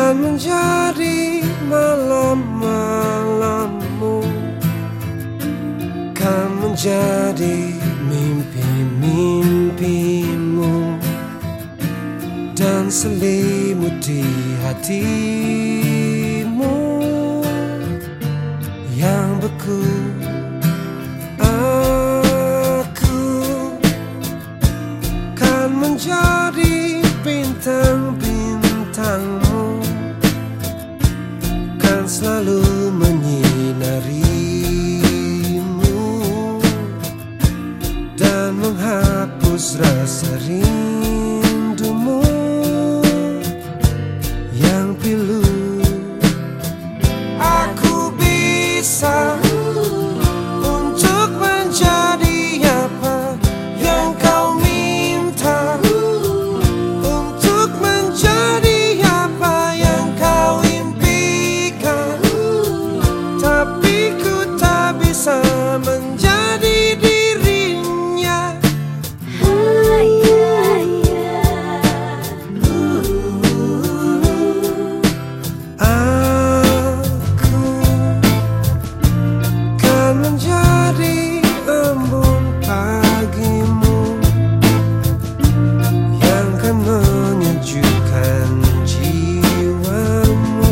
kan menjadi malam-malammu, kan menjadi mimpi-mimpimu, dan selimuti hatimu yang beku. Aku kan menjadi bintang-bintangmu, kan selalu menyinarimu dan menghapus rasa rindumu yang pilu. Aku bisa untuk menjadi apa yang kau minta, untuk menjadi apa yang kau impikan, tapi ku tak bisa menjadi dirinya. Aku kan menjadi embun pagimu yang kan menyejukkan jiwamu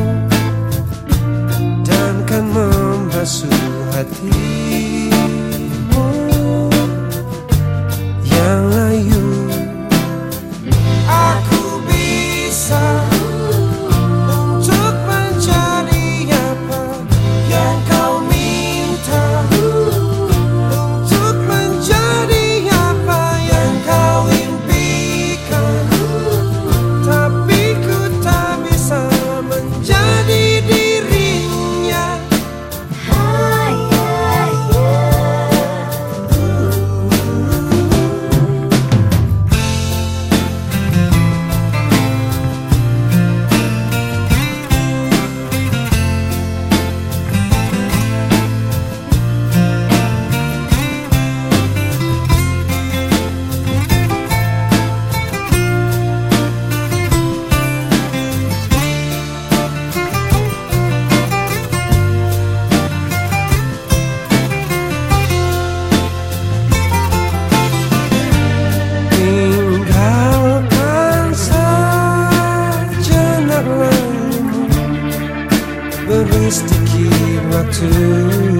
dan kan membasuh hatimu yang layu. Aku bisa untuk menjadi apa yang kau minta, untuk menjadi apa yang kau impikan, tapi ku tak bisa menjadi dirinya. Tinggalkan sejenak lalumu, beri sedikit waktu